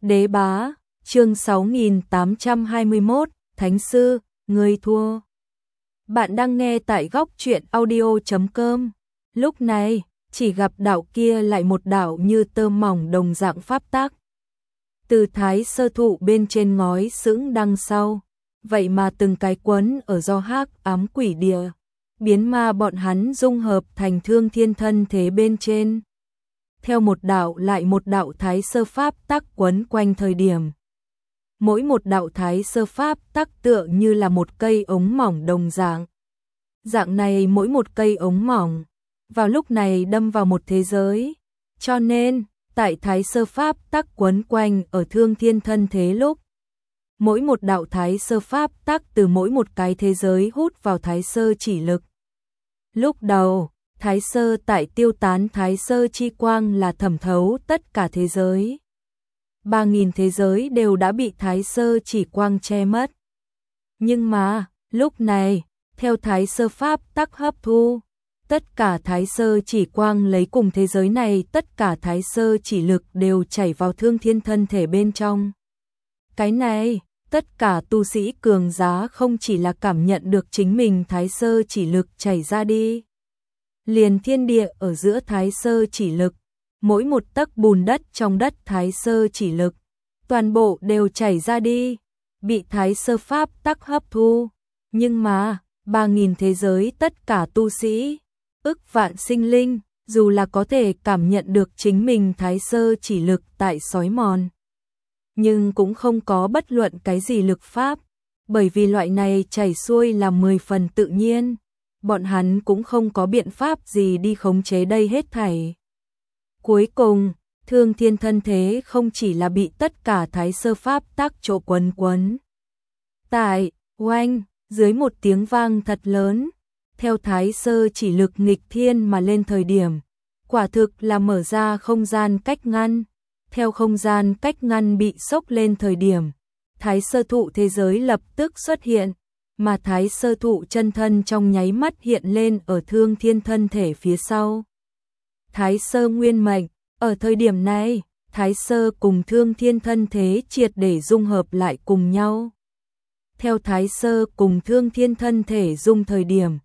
Đế bá, chương 6821, Thánh sư, ngươi thua. Bạn đang nghe tại góc truyện audio.com. Lúc này, chỉ gặp đạo kia lại một đạo như tơ mỏng đồng dạng pháp tắc. Từ thái sơ thụ bên trên ngói sững đằng sau, vậy mà từng cái quấn ở do hắc ám quỷ địa, biến ma bọn hắn dung hợp thành thương thiên thân thế bên trên. Theo một đạo lại một đạo thái sơ pháp tắc quấn quanh thời điểm. Mỗi một đạo thái sơ pháp tắc tựa như là một cây ống mỏng đồng dạng. Dạng này mỗi một cây ống mỏng, vào lúc này đâm vào một thế giới. Cho nên, tại thái sơ pháp tắc quấn quanh ở thương thiên thân thế lúc, mỗi một đạo thái sơ pháp tắc từ mỗi một cái thế giới hút vào thái sơ chỉ lực. Lúc đầu, thái sơ tại tiêu tán thái sơ chi quang là thẩm thấu tất cả thế giới. 3.000 thế giới đều đã bị thái sơ chỉ quang che mất. Nhưng mà, lúc này, theo thái sơ pháp tắc hấp thu, tất cả thái sơ chỉ quang lấy cùng thế giới này, tất cả thái sơ chỉ lực đều chảy vào thương thiên thân thể bên trong. Cái này, tất cả tu sĩ cường giá không chỉ là cảm nhận được chính mình thái sơ chỉ lực chảy ra đi. Liền thiên địa ở giữa thái sơ chỉ lực, mỗi một tấc bùn đất trong đất thái sơ chỉ lực, toàn bộ đều chảy ra đi, bị thái sơ pháp tắc hấp thu. Nhưng mà, 3.000 thế giới tất cả tu sĩ, ức vạn sinh linh, dù là có thể cảm nhận được chính mình thái sơ chỉ lực tại xói mòn, nhưng cũng không có bất luận cái gì lực pháp, bởi vì loại này chảy xuôi là 10 phần tự nhiên. Bọn hắn cũng không có biện pháp gì đi khống chế đây hết thảy. Cuối cùng, thương thiên thân thế không chỉ là bị tất cả thái sơ pháp tắc chỗ quấn. Tại, oanh, dưới một tiếng vang thật lớn, theo thái sơ chỉ lực nghịch thiên mà lên thời điểm, quả thực là mở ra không gian cách ngăn. Theo không gian cách ngăn bị sốc lên thời điểm, thái sơ thụ thế giới lập tức xuất hiện. Mà thái sơ thụ chân thân trong nháy mắt hiện lên ở thương thiên thân thể phía sau. Thái sơ nguyên mệnh, ở thời điểm này, thái sơ cùng thương thiên thân thế triệt để dung hợp lại cùng nhau. Theo thái sơ cùng thương thiên thân thể dung thời điểm,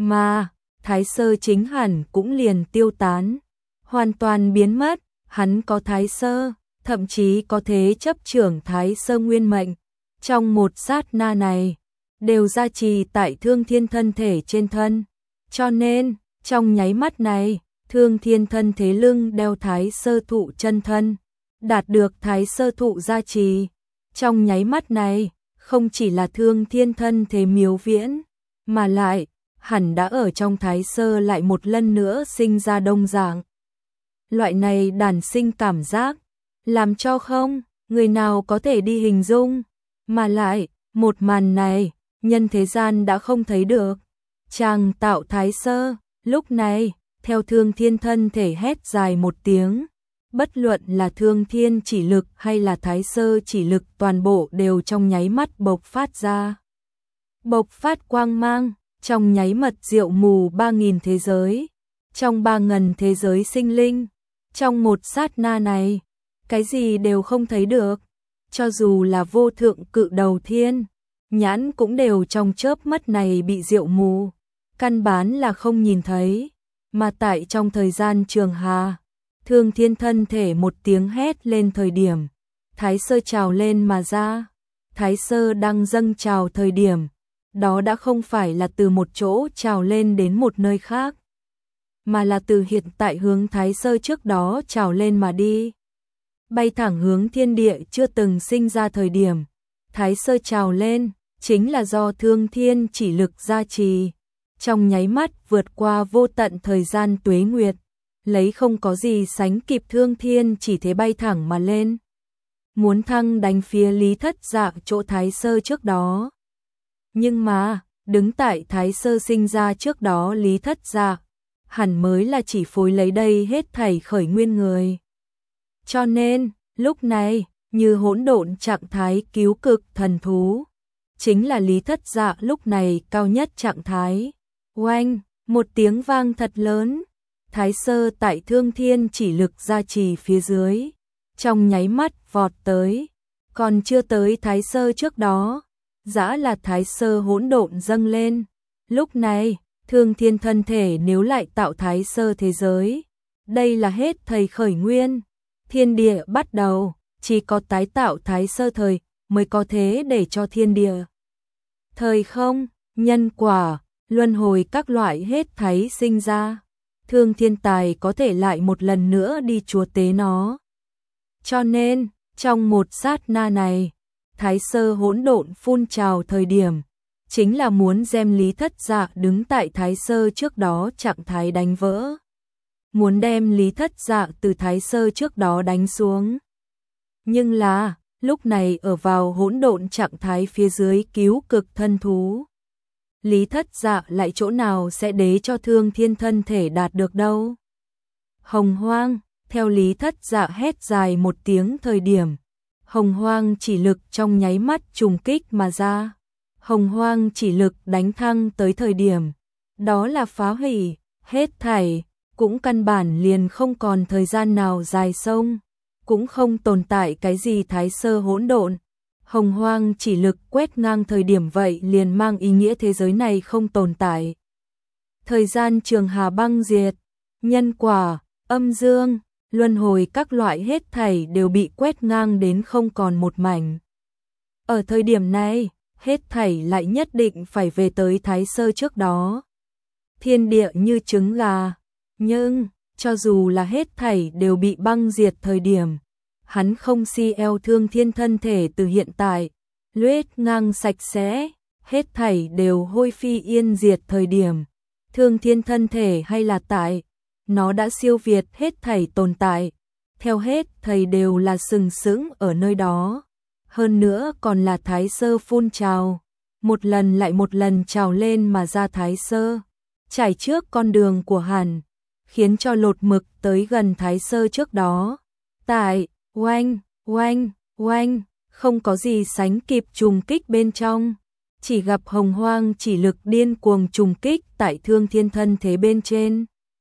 mà thái sơ chính hẳn cũng liền tiêu tán, hoàn toàn biến mất. Hắn có thái sơ, thậm chí có thế chấp trưởng thái sơ nguyên mệnh. Trong một sát na này, đều gia trì tại thương thiên thân thể trên thân. Cho nên, trong nháy mắt này, thương thiên thân thế lưng đeo thái sơ thụ chân thân, đạt được thái sơ thụ gia trì. Trong nháy mắt này, không chỉ là thương thiên thân thế miếu viễn, mà lại, hẳn đã ở trong thái sơ lại một lần nữa sinh ra đông dạng. Loại này đản sinh cảm giác, làm cho không, người nào có thể đi hình dung, mà lại, một màn này, nhân thế gian đã không thấy được. Chàng tạo thái sơ, lúc này, theo thương thiên thân thể hét dài một tiếng, bất luận là thương thiên chỉ lực hay là thái sơ chỉ lực toàn bộ đều trong nháy mắt bộc phát ra. Bộc phát quang mang, trong nháy mật diệu mù 3.000 thế giới, trong 3.000 thế giới sinh linh, trong một sát na này, cái gì đều không thấy được, cho dù là vô thượng cự đầu thiên. Nhãn cũng đều trong chớp mắt này bị diệu mù, căn bản là không nhìn thấy, mà tại trong thời gian trường hà, thương thiên thân thể một tiếng hét lên thời điểm, thái sơ trào lên mà ra, thái sơ đang dâng trào thời điểm, đó đã không phải là từ một chỗ trào lên đến một nơi khác, mà là từ hiện tại hướng thái sơ trước đó trào lên mà đi, bay thẳng hướng thiên địa chưa từng sinh ra thời điểm, thái sơ trào lên. Chính là do thương thiên chỉ lực gia trì, trong nháy mắt vượt qua vô tận thời gian tuế nguyệt, lấy không có gì sánh kịp thương thiên chỉ thế bay thẳng mà lên. Muốn thăng đánh phía Lý Thất Dạ chỗ thái sơ trước đó. Nhưng mà, đứng tại thái sơ sinh ra trước đó Lý Thất Dạ, hẳn mới là chỉ phối lấy đây hết thảy khởi nguyên người. Cho nên, lúc này, như hỗn độn trạng thái cứu cực thần thú. Chính là Lý Thất Dạ lúc này cao nhất trạng thái. Oanh, một tiếng vang thật lớn. Thái sơ tại thương thiên chỉ lực gia trì phía dưới. trong nháy mắt vọt tới, còn chưa tới Thái Sơ trước đó, dã là Thái Sơ hỗn độn dâng lên. Lúc này, Thương Thiên thân thể nếu lại tạo Thái Sơ thế giới, đây là hết thầy khởi nguyên, thiên địa bắt đầu, chỉ có tái tạo Thái Sơ thời mới có thế để cho thiên địa. Thời không, nhân quả, luân hồi các loại hết thảy sinh ra, Thương Thiên tài có thể lại một lần nữa đi chúa tế nó. Cho nên, trong một sát na này, Thái Sơ hỗn độn phun trào thời điểm, chính là muốn đem Lý Thất Dạ đứng tại Thái Sơ trước đó trạng thái đánh vỡ. Muốn đem Lý Thất Dạ từ Thái Sơ trước đó đánh xuống. Nhưng là, lúc này ở vào hỗn độn trạng thái phía dưới cứu cực thân thú. Lý Thất Dạ lại chỗ nào sẽ để cho Thương Thiên thân thể đạt được đâu. Hồng Hoang, theo Lý Thất Dạ hét dài một tiếng thời điểm, Hồng Hoang chỉ lực trong nháy mắt trùng kích mà ra. Hồng Hoang chỉ lực đánh thăng tới thời điểm, đó là phá hủy, hết thảy, cũng căn bản liền không còn thời gian nào dài sông, cũng không tồn tại cái gì Thái Sơ hỗn độn. Hồng Hoang chỉ lực quét ngang thời điểm vậy liền mang ý nghĩa thế giới này không tồn tại. Thời gian trường hà băng diệt, nhân quả, âm dương, luân hồi các loại hết thảy đều bị quét ngang đến không còn một mảnh. Ở thời điểm này, hết thảy lại nhất định phải về tới Thái Sơ trước đó. Thiên địa như trứng gà, nhưng, cho dù là hết thảy đều bị băng diệt thời điểm, hắn không si eo Thương Thiên thân thể từ hiện tại, luyết ngang sạch sẽ, hết thảy đều hôi phi yên diệt thời điểm. Thương Thiên thân thể hay là tại, nó đã siêu việt hết thảy tồn tại, theo hết thầy đều là sừng sững ở nơi đó. Hơn nữa còn là Thái Sơ phun trào, một lần lại một lần trào lên mà ra Thái Sơ, trải trước con đường của hàn, khiến cho lột mực tới gần Thái Sơ trước đó. Tại, oanh, oanh, oanh, không có gì sánh kịp trùng kích bên trong, chỉ gặp Hồng Hoang chỉ lực điên cuồng trùng kích tại Thương Thiên thân thế bên trên.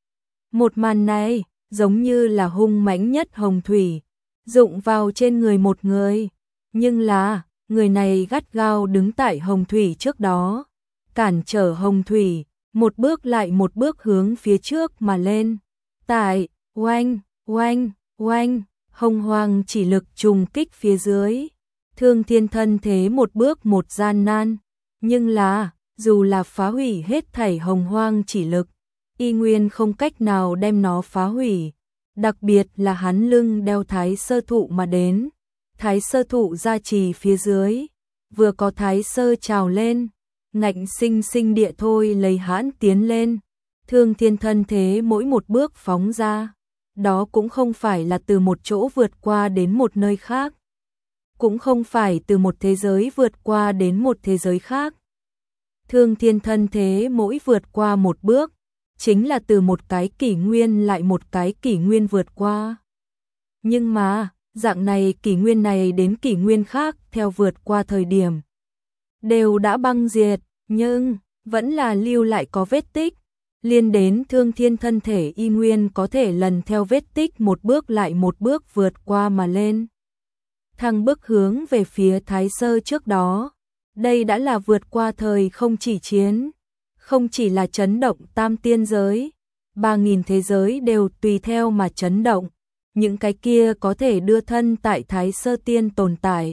Một màn này, giống như là hung mãnh nhất hồng thủy, dụng vào trên người một người. Nhưng là, người này gắt gao đứng tại hồng thủy trước đó, cản trở hồng thủy, một bước lại một bước hướng phía trước mà lên. Tại, oanh, oanh, oanh, Hồng Hoang chỉ lực trùng kích phía dưới. Thương Thiên thân thế một bước một gian nan. Nhưng là, dù là phá hủy hết thảy Hồng Hoang chỉ lực, y nguyên không cách nào đem nó phá hủy. Đặc biệt là hắn lưng đeo Thái Sơ thụ mà đến. Thái Sơ thụ gia trì phía dưới, vừa có Thái Sơ trào lên, ngạnh sinh sinh địa thôi lấy hãn tiến lên. Thương Thiên thân thế mỗi một bước phóng ra, đó cũng không phải là từ một chỗ vượt qua đến một nơi khác, cũng không phải từ một thế giới vượt qua đến một thế giới khác. Thương Thiên thân thế mỗi vượt qua một bước, chính là từ một cái kỷ nguyên lại một cái kỷ nguyên vượt qua. Nhưng mà, dạng này kỷ nguyên này đến kỷ nguyên khác theo vượt qua thời điểm, đều đã băng diệt, nhưng vẫn là lưu lại có vết tích, liên đến Thương Thiên thân thể y nguyên có thể lần theo vết tích một bước lại một bước vượt qua mà lên. Thăng bước hướng về phía Thái Sơ trước đó, đây đã là vượt qua thời không chỉ chiến, không chỉ là chấn động tam tiên giới, 3000 thế giới đều tùy theo mà chấn động. Những cái kia có thể đưa thân tại Thái Sơ tiên tồn tại.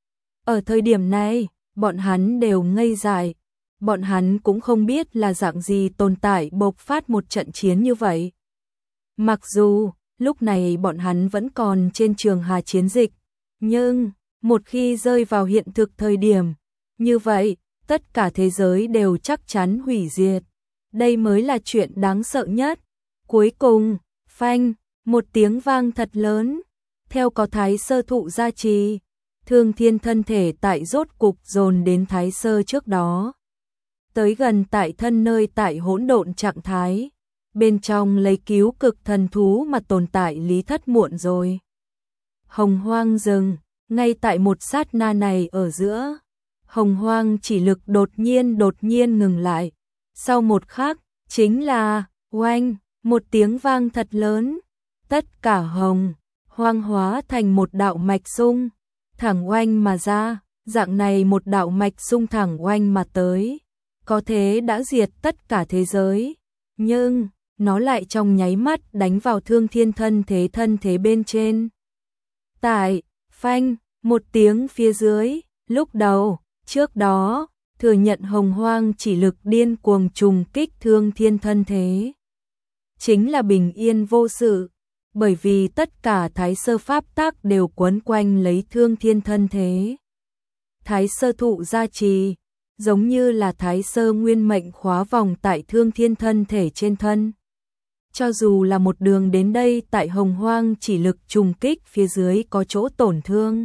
Ở thời điểm này, bọn hắn đều ngây dại, bọn hắn cũng không biết là dạng gì tồn tại bộc phát một trận chiến như vậy. Mặc dù, lúc này bọn hắn vẫn còn trên trường hà chiến dịch, nhưng, một khi rơi vào hiện thực thời điểm, như vậy, tất cả thế giới đều chắc chắn hủy diệt. Đây mới là chuyện đáng sợ nhất. Cuối cùng, phanh, một tiếng vang thật lớn, theo có Thái Sơ thụ gia trì, Thương Thiên thân thể tại rốt cục dồn đến Thái Sơ trước đó. Tới gần tại thân nơi tại hỗn độn trạng thái, bên trong lấy cứu cực thần thú mà tồn tại Lý Thất muộn rồi. Hồng Hoang dừng, ngay tại một sát na này ở giữa, Hồng Hoang chỉ lực đột nhiên ngừng lại. Sau một khắc, chính là, oanh, một tiếng vang thật lớn. Tất cả Hồng hoang hóa thành một đạo mạch xung, thẳng oanh mà ra, dạng này một đạo mạch xung thẳng oanh mà tới, có thế đã diệt tất cả thế giới, nhưng nó lại trong nháy mắt đánh vào Thương Thiên thân thế bên trên. Tại, phanh, một tiếng phía dưới, lúc đầu, trước đó, thừa nhận hồng hoang chỉ lực điên cuồng trùng kích Thương Thiên thân thế. Chính là bình yên vô sự, bởi vì tất cả Thái Sơ pháp tắc đều quấn quanh lấy Thương Thiên thân thế. Thái Sơ thụ gia trì, giống như là Thái Sơ nguyên mệnh khóa vòng tại Thương Thiên thân thể trên thân. Cho dù là một đường đến đây tại hồng hoang chỉ lực trùng kích phía dưới có chỗ tổn thương,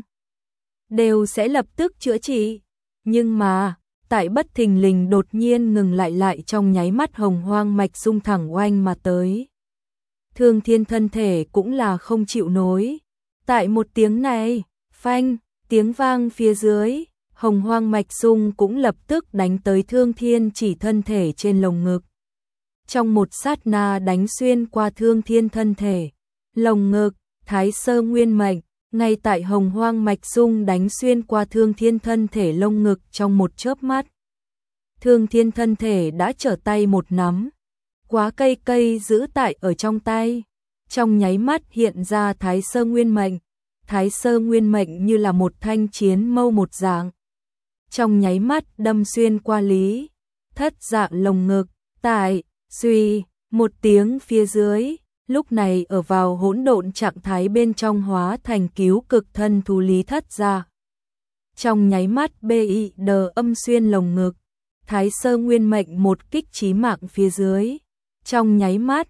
đều sẽ lập tức chữa trị. Nhưng mà, tại bất thình lình đột nhiên ngừng lại trong nháy mắt hồng hoang mạch xung thẳng oanh mà tới. Thương Thiên thân thể cũng là không chịu nối. Tại một tiếng này, phanh, tiếng vang phía dưới, hồng hoang mạch xung cũng lập tức đánh tới Thương Thiên chỉ thân thể trên lồng ngực. Trong một sát na đánh xuyên qua Thương Thiên thân thể, lồng ngực, Thái Sơ nguyên mệnh, ngay tại hồng hoang mạch xung đánh xuyên qua Thương Thiên thân thể lông ngực trong một chớp mắt. Thương Thiên thân thể đã trở tay một nắm, quá cây giữ tại ở trong tay, trong nháy mắt hiện ra Thái Sơ nguyên mệnh. Thái Sơ nguyên mệnh như là một thanh chiến mâu một dạng, trong nháy mắt đâm xuyên qua Lý Thất Dạ lồng ngực. Tại suy một tiếng phía dưới, lúc này ở vào hỗn độn trạng thái bên trong hóa thành cứu cực thân thú Lý Thất Dạ. Trong nháy mắt BID âm xuyên lồng ngực, Thái Sơ nguyên mệnh một kích chí mạng phía dưới. Trong nháy mắt,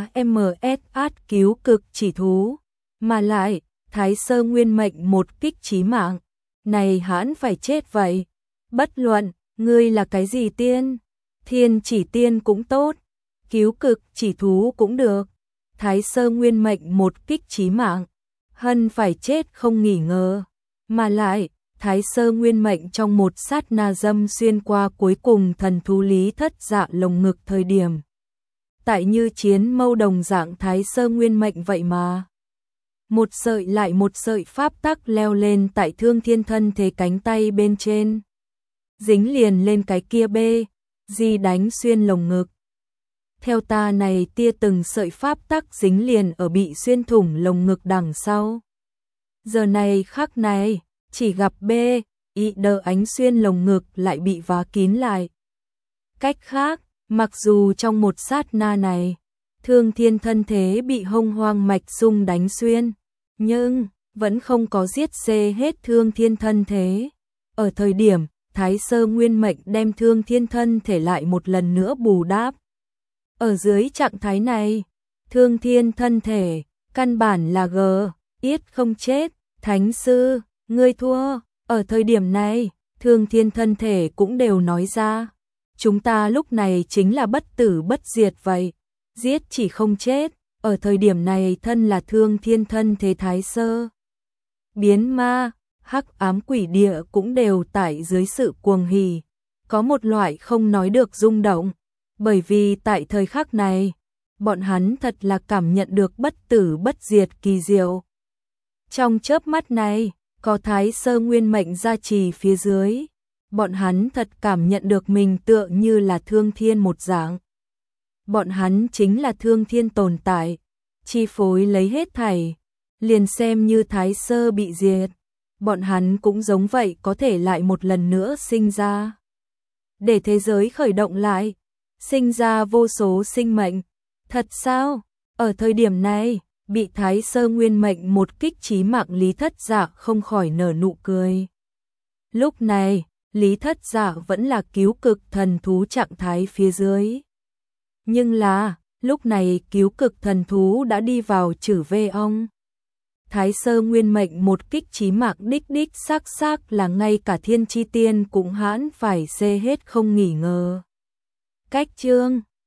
AMSH cứu cực chỉ thú, mà lại, Thái Sơ nguyên mệnh một kích chí mạng, này hãn phải chết vậy. Bất luận, ngươi là cái gì tiên, thiên chỉ tiên cũng tốt, cứu cực chỉ thú cũng được. Thái Sơ nguyên mệnh một kích chí mạng, hân phải chết không nghỉ ngờ, mà lại, Thái Sơ nguyên mệnh trong một sát na dâm xuyên qua cuối cùng thần thú Lý Thất Dạ lồng ngực thời điểm. Tại như chiến mâu đồng dạng Thái Sơ nguyên mệnh vậy mà. Một sợi lại một sợi pháp tắc leo lên tại Thương Thiên thân thế cánh tay bên trên. Dính liền lên cái kia di đánh xuyên lồng ngực. Theo ta này tia từng sợi pháp tắc dính liền ở bị xuyên thủng lồng ngực đằng sau. Giờ này khắc này, chỉ gặp ID ánh xuyên lồng ngực lại bị vá kín lại. Cách khác, mặc dù trong một sát na này, Thương Thiên thân thế bị hông hoang mạch xung đánh xuyên, nhưng vẫn không có giết xê hết Thương Thiên thân thế. Ở thời điểm, Thái Sơ nguyên mệnh đem Thương Thiên thân thể lại một lần nữa bù đắp. Ở dưới trạng thái này, Thương Thiên thân thể, căn bản là yết không chết, Thánh Sư, ngươi thua. Ở thời điểm này, Thương Thiên thân thể cũng đều nói ra, chúng ta lúc này chính là bất tử bất diệt vậy, giết chỉ không chết. Ở thời điểm này thân là Thương Thiên thân thế Thái Sơ biến ma, hắc ám quỷ địa cũng đều tại dưới sự cuồng hỉ, có một loại không nói được rung động, bởi vì tại thời khắc này, bọn hắn thật là cảm nhận được bất tử bất diệt kỳ diệu. Trong chớp mắt này, có Thái Sơ nguyên mệnh gia trì phía dưới, bọn hắn thật cảm nhận được mình tựa như là Thương Thiên một dạng. Bọn hắn chính là Thương Thiên tồn tại, chi phối lấy hết thảy, liền xem như Thái Sơ bị diệt, bọn hắn cũng giống vậy có thể lại một lần nữa sinh ra. Để thế giới khởi động lại, sinh ra vô số sinh mệnh. Thật sao? Ở thời điểm này, bị Thái Sơ nguyên mệnh một kích chí mạng Lý Thất Dạ không khỏi nở nụ cười. Lúc này, Lý Thất Dạ vẫn là cứu cực thần thú trạng thái phía dưới. Nhưng là, lúc này cứu cực thần thú đã đi vào chử vê ong. Thái Sơ nguyên mệnh một kích chí mạng đích xác là ngay cả thiên chi tiên cũng hãn phải xê hết không nghỉ ngờ. Cách chương